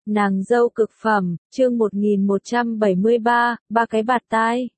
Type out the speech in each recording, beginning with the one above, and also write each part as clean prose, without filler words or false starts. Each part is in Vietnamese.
Nàng dâu cực phẩm, chương 1173, ba cái bạt tai.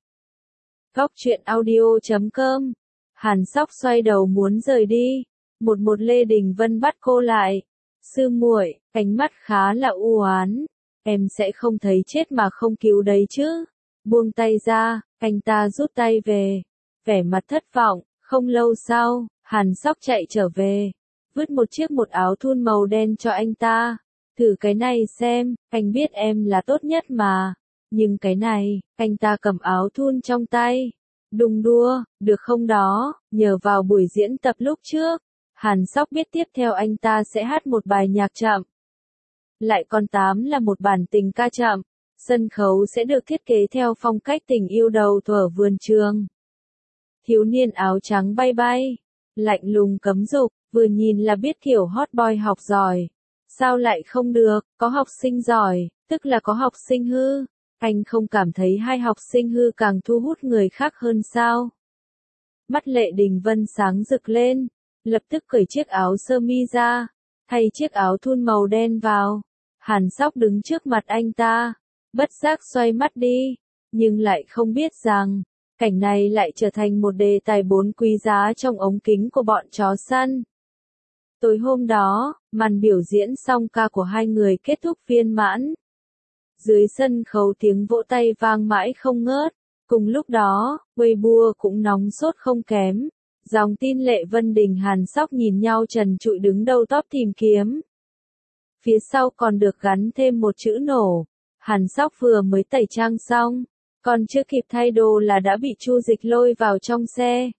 Góc truyện audio.com. Hàn Sóc xoay đầu muốn rời đi. Một Lê Đình Vân bắt cô lại. Sư muội, ánh mắt khá là u oán. Em sẽ không thấy chết mà không cứu đấy chứ. Buông tay ra, anh ta rút tay về. Vẻ mặt thất vọng, không lâu sau, Hàn Sóc chạy trở về. Vứt một chiếc áo thun màu đen cho anh ta. Thử cái này xem, anh biết em là tốt nhất mà. Nhưng cái này, anh ta cầm áo thun trong tay. Đùng đua, được không đó, nhờ vào buổi diễn tập lúc trước. Hàn Sóc biết tiếp theo anh ta sẽ hát một bài nhạc chậm. Lại còn 8 là một bản tình ca chậm. Sân khấu sẽ được thiết kế theo phong cách tình yêu đầu thuở vườn trường. Thiếu niên áo trắng bay bay, lạnh lùng cấm dục, vừa nhìn là biết kiểu hot boy học giỏi. Sao lại không được, có học sinh giỏi, tức là có học sinh hư. Anh không cảm thấy hai học sinh hư càng thu hút người khác hơn sao? Mắt Lệ Đình Vân sáng rực lên, lập tức cởi chiếc áo sơ mi ra, thay chiếc áo thun màu đen vào. Hàn Sóc đứng trước mặt anh ta, bất giác xoay mắt đi, nhưng lại không biết rằng, cảnh này lại trở thành một đề tài bốn quý giá trong ống kính của bọn chó săn. Tối hôm đó, màn biểu diễn song ca của hai người kết thúc viên mãn. Dưới sân khấu tiếng vỗ tay vang mãi không ngớt. Cùng lúc đó, Weibo cũng nóng sốt không kém. Dòng tin Lệ Vân Đình Hàn Sóc nhìn nhau trần trụi đứng đầu top tìm kiếm. Phía sau còn được gắn thêm một chữ nổ. Hàn Sóc vừa mới tẩy trang xong, còn chưa kịp thay đồ là đã bị Chu Dịch lôi vào trong xe.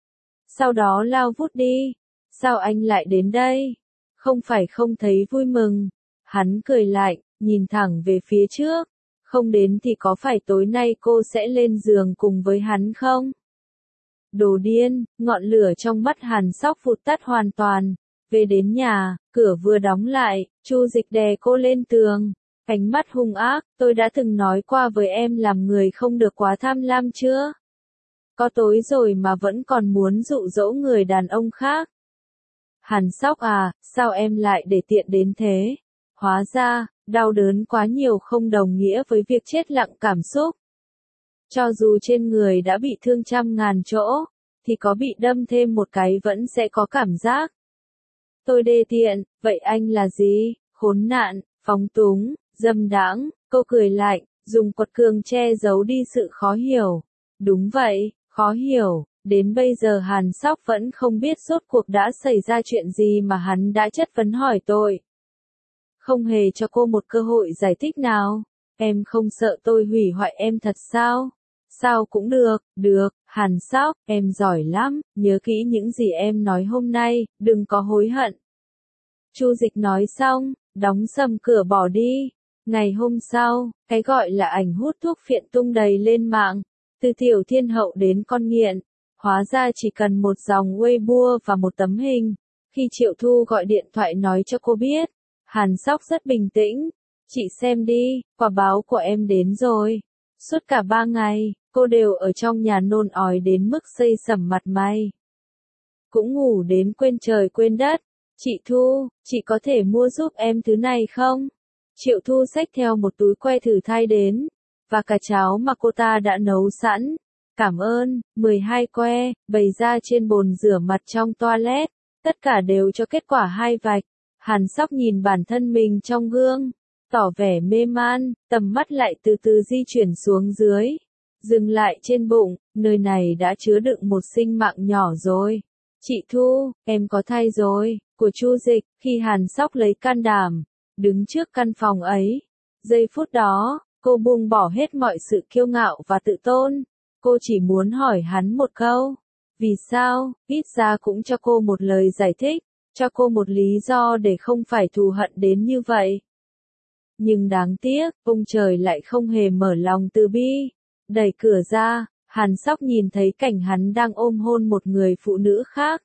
Sau đó lao vút đi. Sao anh lại đến đây? Không phải không thấy vui mừng. Hắn cười lạnh, nhìn thẳng về phía trước. Không đến thì có phải tối nay cô sẽ lên giường cùng với hắn không? Đồ điên, ngọn lửa trong mắt Hàn Sóc vụt tắt hoàn toàn. Về đến nhà, cửa vừa đóng lại, Chu Dịch đè cô lên tường. Ánh mắt hung ác, tôi đã từng nói qua với em làm người không được quá tham lam chưa? Có tối rồi mà vẫn còn muốn dụ dỗ người đàn ông khác. Hàn Sóc à, sao em lại để tiện đến thế? Hóa ra, đau đớn quá nhiều không đồng nghĩa với việc chết lặng cảm xúc. Cho dù trên người đã bị thương trăm ngàn chỗ, thì có bị đâm thêm một cái vẫn sẽ có cảm giác. Tôi đê tiện, vậy anh là gì? Khốn nạn, phóng túng, dâm đãng, cô cười lạnh, dùng quật cường che giấu đi sự khó hiểu. Đúng vậy, khó hiểu. Đến bây giờ Hàn Sóc vẫn không biết rốt cuộc đã xảy ra chuyện gì mà hắn đã chất vấn hỏi tội. Không hề cho cô một cơ hội giải thích nào. Em không sợ tôi hủy hoại em thật sao? Sao cũng được, Hàn Sóc, em giỏi lắm, nhớ kỹ những gì em nói hôm nay, đừng có hối hận. Chu Dịch nói xong, đóng sầm cửa bỏ đi. Ngày hôm sau, cái gọi là ảnh hút thuốc phiện tung đầy lên mạng, từ tiểu thiên hậu đến con nghiện. Hóa ra chỉ cần một dòng Weibo và một tấm hình. Khi Triệu Thu gọi điện thoại nói cho cô biết, Hàn Sóc rất bình tĩnh. Chị xem đi, quả báo của em đến rồi. Suốt cả 3 ngày, cô đều ở trong nhà nôn ói đến mức xây sẩm mặt mày. Cũng ngủ đến quên trời quên đất. Chị Thu, chị có thể mua giúp em thứ này không? Triệu Thu xách theo một túi que thử thai đến, và cả cháo mà cô ta đã nấu sẵn. Cảm ơn, 12 que, bày ra trên bồn rửa mặt trong toilet, tất cả đều cho kết quả 2 vạch. Hàn Sóc nhìn bản thân mình trong gương, tỏ vẻ mê man, tầm mắt lại từ từ di chuyển xuống dưới, dừng lại trên bụng, nơi này đã chứa đựng một sinh mạng nhỏ rồi. Chị Thu, em có thai rồi, của Chu Dịch. Khi Hàn Sóc lấy can đảm, đứng trước căn phòng ấy, giây phút đó, cô buông bỏ hết mọi sự kiêu ngạo và tự tôn. Cô chỉ muốn hỏi hắn một câu. Vì sao, ít ra cũng cho cô một lời giải thích, cho cô một lý do để không phải thù hận đến như vậy. Nhưng đáng tiếc, ông trời lại không hề mở lòng từ bi. Đẩy cửa ra, Hàn Sóc nhìn thấy cảnh hắn đang ôm hôn một người phụ nữ khác.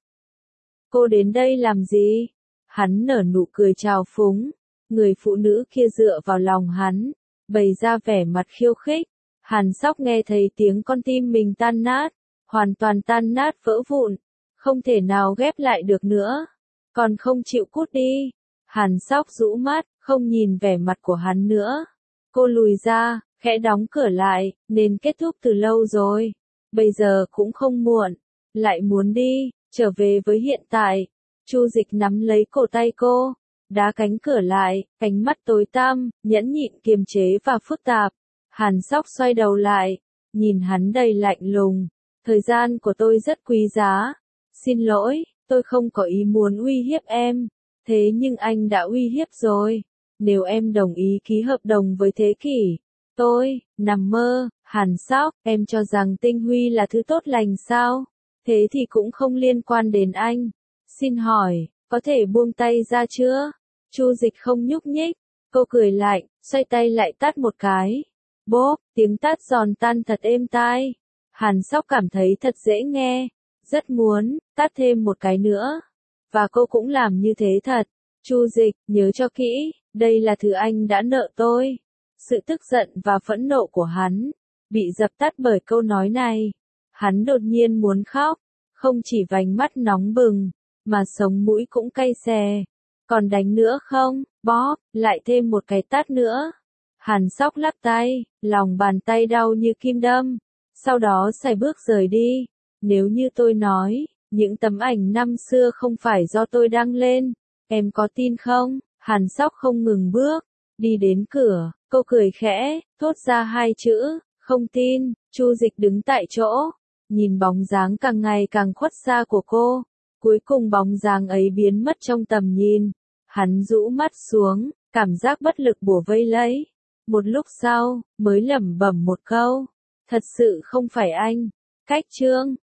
Cô đến đây làm gì? Hắn nở nụ cười trào phúng. Người phụ nữ kia dựa vào lòng hắn, bày ra vẻ mặt khiêu khích. Hàn Sóc nghe thấy tiếng con tim mình tan nát, hoàn toàn tan nát vỡ vụn, không thể nào ghép lại được nữa. Còn không chịu cút đi. Hàn Sóc rũ mắt, không nhìn vẻ mặt của hắn nữa. Cô lùi ra, khẽ đóng cửa lại, nên kết thúc từ lâu rồi. Bây giờ cũng không muộn, lại muốn đi, trở về với hiện tại. Chu Dịch nắm lấy cổ tay cô, đá cánh cửa lại, ánh mắt tối tăm, nhẫn nhịn kiềm chế và phức tạp. Hàn Sóc xoay đầu lại, nhìn hắn đầy lạnh lùng. Thời gian của tôi rất quý giá. Xin lỗi, tôi không có ý muốn uy hiếp em. Thế nhưng anh đã uy hiếp rồi. Nếu em đồng ý ký hợp đồng với Thế Kỷ, tôi, nằm mơ. Hàn Sóc, em cho rằng Tinh Huy là thứ tốt lành sao? Thế thì cũng không liên quan đến anh. Xin hỏi, có thể buông tay ra chưa? Chu Dịch không nhúc nhích. Cô cười lạnh, xoay tay lại tát một cái. Bốp, tiếng tát giòn tan thật êm tai. Hàn Sóc cảm thấy thật dễ nghe. Rất muốn, tát thêm một cái nữa. Và cô cũng làm như thế thật. Chu Dịch, nhớ cho kỹ, đây là thứ anh đã nợ tôi. Sự tức giận và phẫn nộ của hắn bị dập tắt bởi câu nói này. Hắn đột nhiên muốn khóc, không chỉ vành mắt nóng bừng, mà sống mũi cũng cay xè. Còn đánh nữa không? Bóp, lại thêm một cái tát nữa. Hàn Sóc lắc tay, lòng bàn tay đau như kim đâm. Sau đó sải bước rời đi. Nếu như tôi nói, những tấm ảnh năm xưa không phải do tôi đăng lên, em có tin không? Hàn Sóc không ngừng bước, đi đến cửa, cô cười khẽ, thốt ra hai chữ, không tin. Chu Dịch đứng tại chỗ, nhìn bóng dáng càng ngày càng khuất xa của cô. Cuối cùng bóng dáng ấy biến mất trong tầm nhìn. Hắn rũ mắt xuống, cảm giác bất lực bủa vây lấy. Một lúc sau, mới lẩm bẩm một câu. Thật sự không phải anh. Cách chương